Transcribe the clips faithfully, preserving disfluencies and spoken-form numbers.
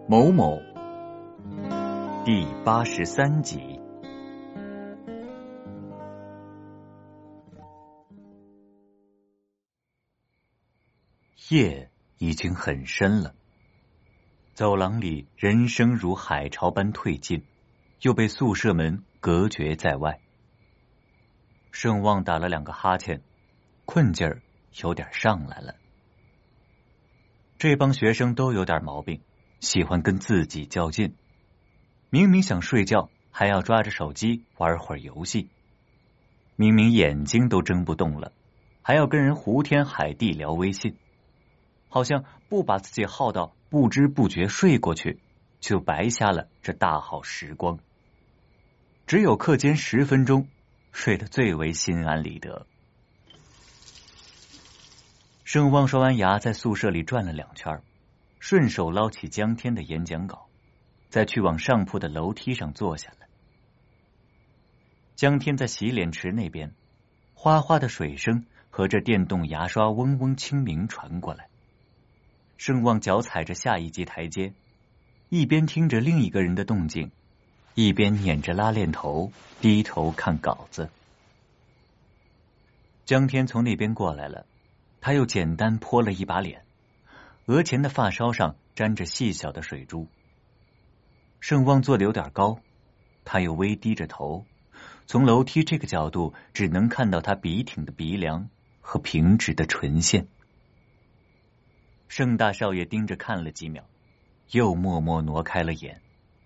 某某第八十三集。夜已经很深了，走廊里人声如海潮般退尽，又被宿舍门隔绝在外。盛旺打了两个哈欠，困劲儿有点上来了。这帮学生都有点毛病，喜欢跟自己较劲，明明想睡觉，还要抓着手机玩会儿游戏；明明眼睛都睁不动了，还要跟人胡天海地聊微信，好像不把自己耗到不知不觉睡过去，就白瞎了这大好时光。只有课间十分钟，睡得最为心安理得。盛旺刷完牙，在宿舍里转了两圈，顺手捞起江天的演讲稿，再去往上铺的楼梯上坐下来。江天在洗脸池那边，哗哗的水声和着电动牙刷嗡嗡清明传过来。盛旺脚踩着下一级台阶，一边听着另一个人的动静，一边捻着拉链头低头看稿子。江天从那边过来了，他又简单泼了一把脸，额前的发梢上沾着细小的水珠。盛旺坐得有点高，他又微低着头，从楼梯这个角度只能看到他笔挺的鼻梁和平直的唇线。盛大少爷盯着看了几秒，又默默挪开了眼。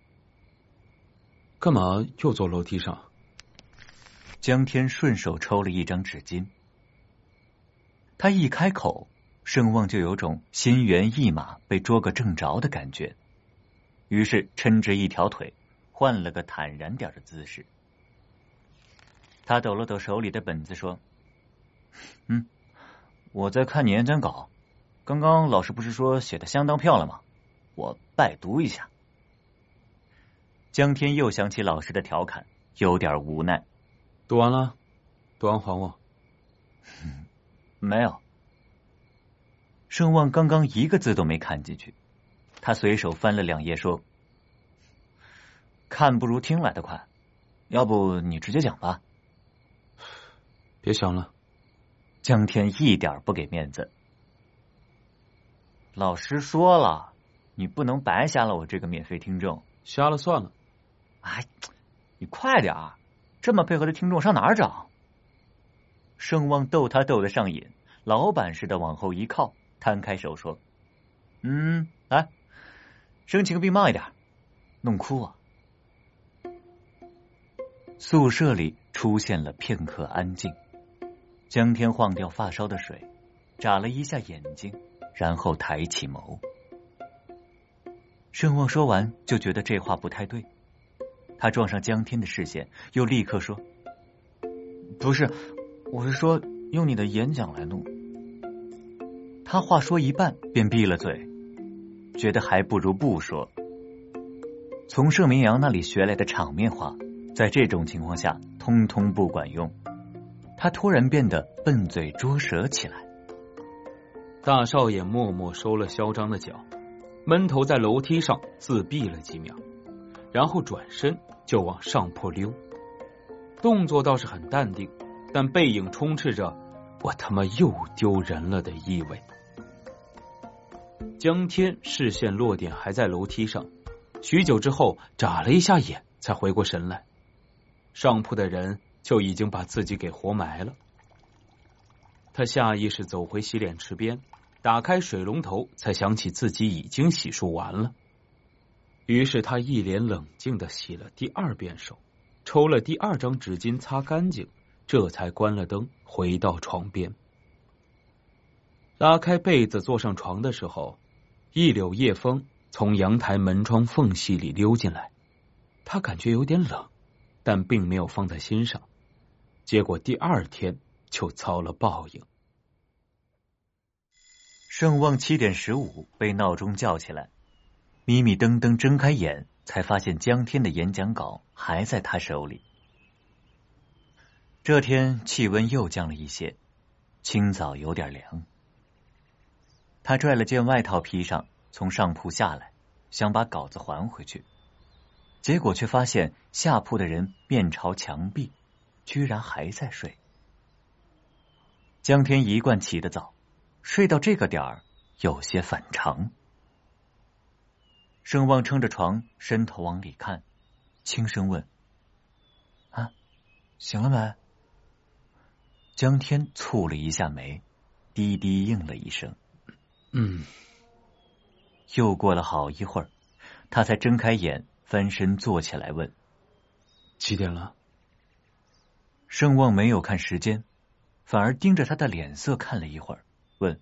干嘛又坐楼梯上？ 江天顺手抽了一张纸巾。他一开口，盛旺就有种心猿意马被捉个正着的感觉，于是抻直一条腿，换了个坦然点的姿势。他抖了抖手里的本子说：嗯，我在看你演讲稿，刚刚老师不是说写的相当漂亮吗？我拜读一下。江天又想起老师的调侃，有点无奈。 读完了？读完还我。 没有。盛旺刚刚一个字都没看进去，他随手翻了两页说：看不如听来的快，要不你直接讲吧。 别想了。 江天一点不给面子。老师说了，你不能白瞎了我这个免费听众。 瞎了算了。 哎，你快点，这么配合的听众上哪儿找？盛旺逗他逗得上瘾，老板似的往后一靠，摊开手说：嗯，来，声情并茂一点，弄哭啊。宿舍里出现了片刻安静。江天晃掉发梢的水，眨了一下眼睛，然后抬起眸。盛旺说完就觉得这话不太对，他撞上江天的视线，又立刻说：不是，我是说用你的演讲来弄。他话说一半便闭了嘴，觉得还不如不说。从盛明阳那里学来的场面话，在这种情况下通通不管用。他突然变得笨嘴拙舌起来。 大少爷默默收了嚣张的脚，闷头在楼梯上自闭了几秒，然后转身就往上坡溜，动作倒是很淡定，但背影充斥着我他妈又丢人了的意味。江天视线落点还在楼梯上，许久之后眨了一下眼，才回过神来，上铺的人就已经把自己给活埋了。他下意识走回洗脸池边，打开水龙头，才想起自己已经洗漱完了。于是他一脸冷静的洗了第二遍手，抽了第二张纸巾擦干净，这才关了灯，回到床边。拉开被子坐上床的时候，一绺夜风从阳台门窗缝隙里溜进来，他感觉有点冷，但并没有放在心上。结果第二天就遭了报应。 盛旺七点十五被闹钟叫起来，迷迷瞪瞪睁开眼，才发现江天的演讲稿还在他手里。这天气温又降了一些，清早有点凉。他拽了件外套披上，从上铺下来， 想把稿子还回去，结果却发现下铺的人面朝墙壁，居然还在睡。江天一贯起得早，睡到这个点儿有些反常。盛旺撑着床，伸头往里看，轻声问：“啊，醒了没？”江天蹙了一下眉，低低应了一声：“ 嗯。” 又过了好一会儿，他才睁开眼，翻身坐起来问：“ 几点了？” 盛旺没有看时间，反而盯着他的脸色看了一会儿，问：“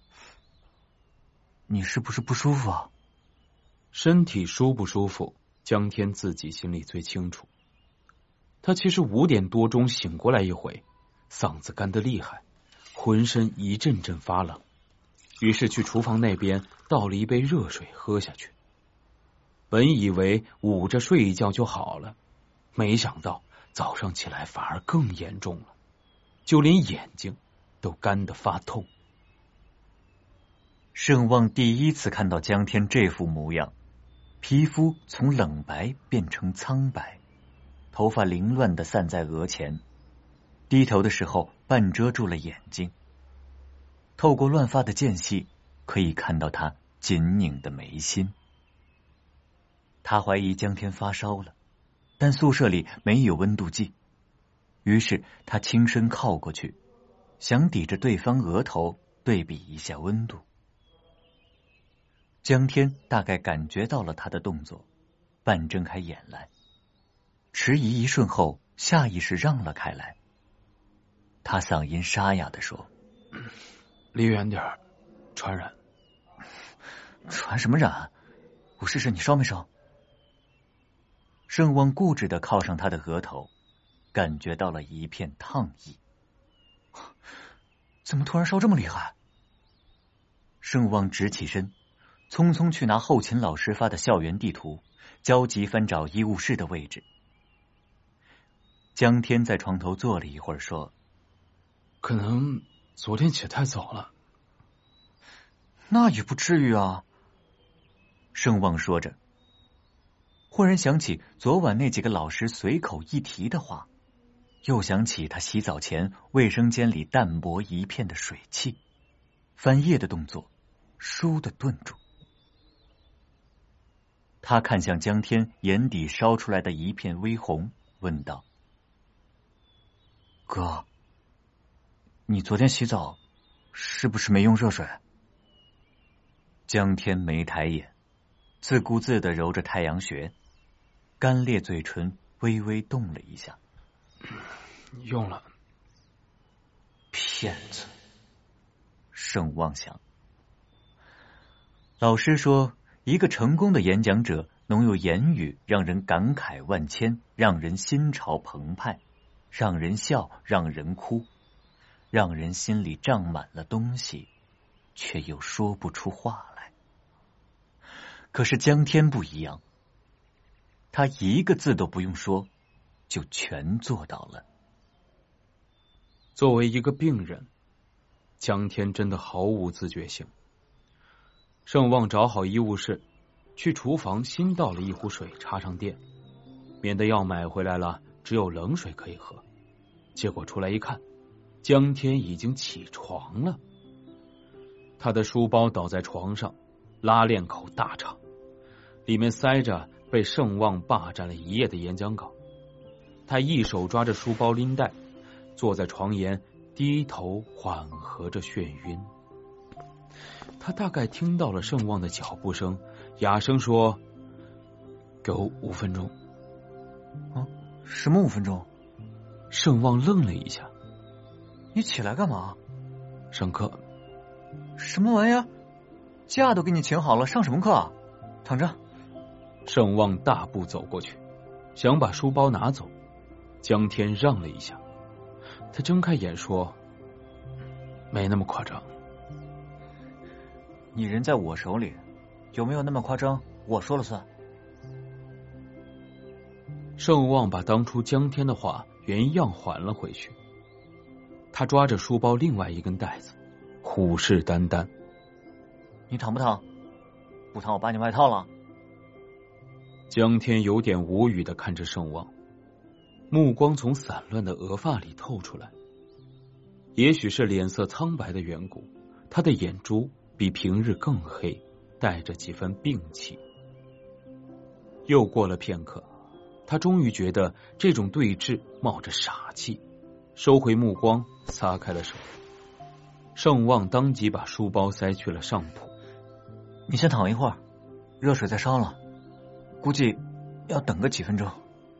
你是不是不舒服啊？” 身体舒不舒服，江天自己心里最清楚。他其实五点多钟醒过来一回，嗓子干得厉害，浑身一阵阵发冷，于是去厨房那边倒了一杯热水喝下去。本以为捂着睡一觉就好了，没想到早上起来反而更严重了，就连眼睛都干得发痛。 盛旺第一次看到江天这副模样，皮肤从冷白变成苍白，头发凌乱的散在额前，低头的时候半遮住了眼睛。透过乱发的间隙，可以看到他紧拧的眉心。他怀疑江天发烧了，但宿舍里没有温度计，于是他轻身靠过去，想抵着对方额头对比一下温度。江天大概感觉到了他的动作，半睁开眼来，迟疑一瞬后下意识让了开来。他嗓音沙哑地说：“ 离远点儿，传染。”“ 传什么染？我试试你烧没烧？”盛旺固执地靠上他的额头，感觉到了一片烫意。怎么突然烧这么厉害？盛旺直起身，匆匆去拿后勤老师发的校园地图，焦急翻找医务室的位置。江天在床头坐了一会儿，说：“ 可能昨天起太早了。”“ 那也不至于啊。”盛旺说着，忽然想起昨晚那几个老师随口一提的话，又想起他洗澡前卫生间里淡薄一片的水汽，翻页的动作倏地顿住。他看向江天眼底烧出来的一片微红，问道：“哥，你昨天洗澡是不是没用热水？”江天没抬眼，自顾自地揉着太阳穴，干裂嘴唇微微动了一下。 “用了。”“ 骗子！”盛旺想。老师说，一个成功的演讲者能用言语让人感慨万千，让人心潮澎湃，让人笑，让人哭，让人心里胀满了东西，却又说不出话来。可是江天不一样，他一个字都不用说，就全做到了。 作为一个病人，江天真的毫无自觉性。盛旺找好医务室，去厨房新倒了一壶水，插上电，免得药买回来了只有冷水可以喝。结果出来一看，江天已经起床了。他的书包倒在床上，拉链口大敞，里面塞着被盛旺霸占了一夜的演讲稿。他一手抓着书包拎带，坐在床沿，低头缓和着眩晕。他大概听到了盛旺的脚步声，哑声说：“给我五分钟。”“ 啊，什么五分钟？” 盛旺愣了一下。 “你起来干嘛？”“ 上课。”“ 什么玩意儿？假都给你请好了，上什么课啊？躺着。” 盛旺大步走过去，想把书包拿走。江天让了一下，他睁开眼说：“没那么夸张。”“ 你人在我手里，有没有那么夸张？我说了算。” 盛旺把当初江天的话原样还了回去。他抓着书包另外一根带子，虎视眈眈。“ 你躺不躺？不躺我把你外套了。” 江天有点无语的看着圣望，目光从散乱的额发里透出来。也许是脸色苍白的缘故，他的眼珠比平日更黑，带着几分病气。又过了片刻，他终于觉得这种对峙冒着傻气，收回目光，撒开了手。圣望当即把书包塞去了上铺。 你先躺一会儿，热水在烧了，估计要等个几分钟。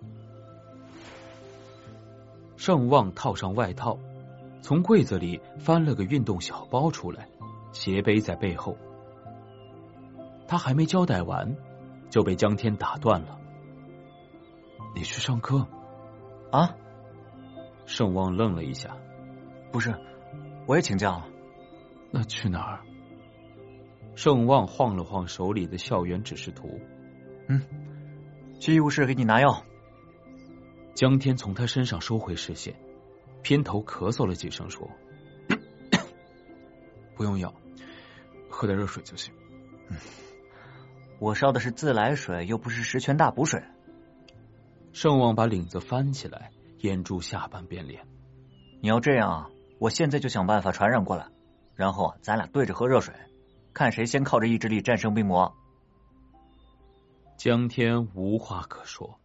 圣望套上外套，从柜子里翻了个运动小包出来，斜背在背后。他还没交代完，就被江天打断了。你去上课？ 啊？ 圣望愣了一下。 不是，我也请假了。 那去哪儿？圣望晃了晃手里的校园指示图。 嗯，去医务室给你拿药。 江天从他身上收回视线，偏头咳嗽了几声说：不用药，喝点热水就行。 嗯，我烧的是自来水，又不是十全大补水。 圣望把领子翻起来，掩住下半边脸。 你要这样啊，我现在就想办法传染过来，然后咱俩对着喝热水，看谁先靠着意志力战胜病魔。 江天无话可说。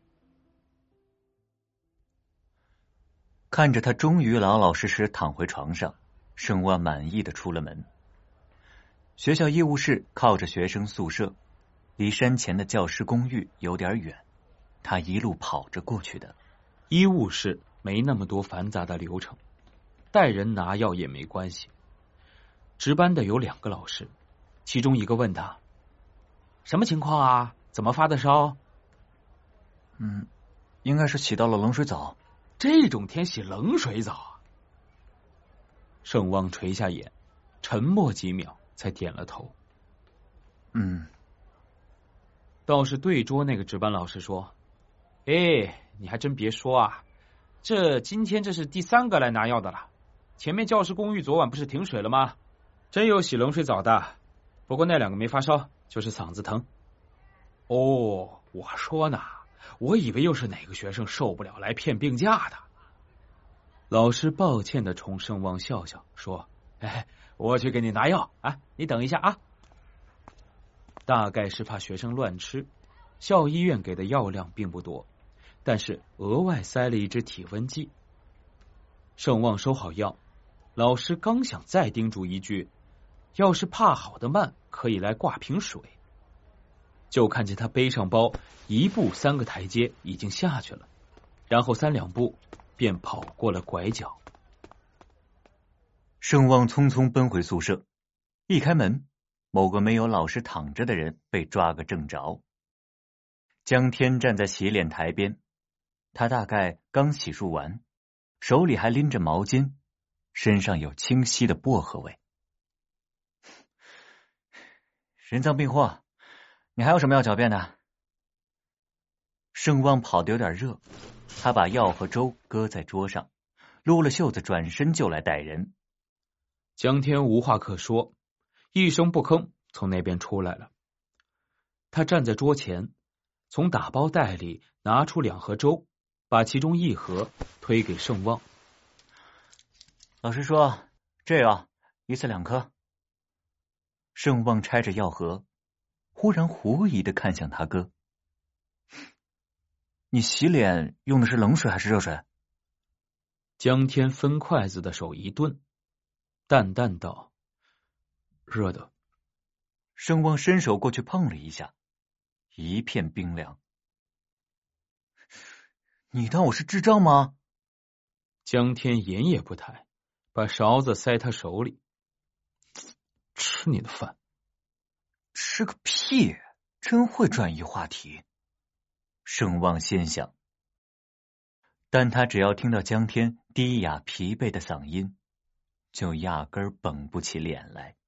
看着他终于老老实实躺回床上，圣望满意的出了门。学校医务室靠着学生宿舍，离山前的教师公寓有点远，他一路跑着过去的。 医务室没那么多繁杂的流程，带人拿药也没关系。值班的有两个老师，其中一个问他：什么情况啊？怎么发的烧？ 嗯，应该是洗到了冷水澡。 这种天洗冷水澡啊？圣望垂下眼，沉默几秒，才点了头。 嗯。 倒是对桌那个值班老师说：哎，你还真别说啊，这今天这是第三个来拿药的了。前面教师公寓昨晚不是停水了吗？真有洗冷水澡的，不过那两个没发烧，就是嗓子疼。哦，我说呢，我以为又是哪个学生受不了来骗病假的。老师抱歉的冲圣望笑笑说：哎，我去给你拿药啊，你等一下啊。大概是怕学生乱吃，校医院给的药量并不多，但是额外塞了一支体温计。圣望收好药，老师刚想再叮嘱一句，要是怕好的慢，可以来挂瓶水，就看见他背上包，一步三个台阶已经下去了，然后三两步便跑过了拐角。 圣望匆匆奔回宿舍，一开门，某个没有老师躺着的人被抓个正着。江天站在洗脸台边，他大概刚洗漱完，手里还拎着毛巾，身上有清晰的薄荷味。人赃并获，你还有什么要狡辩的？圣望跑得有点热，他把药和粥搁在桌上，撸了袖子，转身就来带人。 江天无话可说，一声不吭从那边出来了。他站在桌前，从打包袋里拿出两盒粥，把其中一盒推给圣望。 老师说这个一次两颗。圣望拆着药盒，忽然狐疑的看向他哥：你洗脸用的是冷水还是热水？ 江天分筷子的手一顿，淡淡道：热的。 圣望伸手过去碰了一下，一片冰凉。你当我是智障吗？ 江天眼也不抬，把勺子塞他手里。吃你的饭。 吃个屁，真会转移话题。圣望心想，但他只要听到江天低哑疲惫的嗓音，就压根儿绷不起脸来。